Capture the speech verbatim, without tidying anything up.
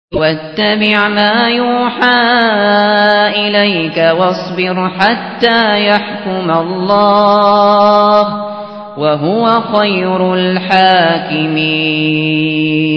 واتبع ما يوحى إليك واصبر حتى يحكم الله وهو خير الحاكمين.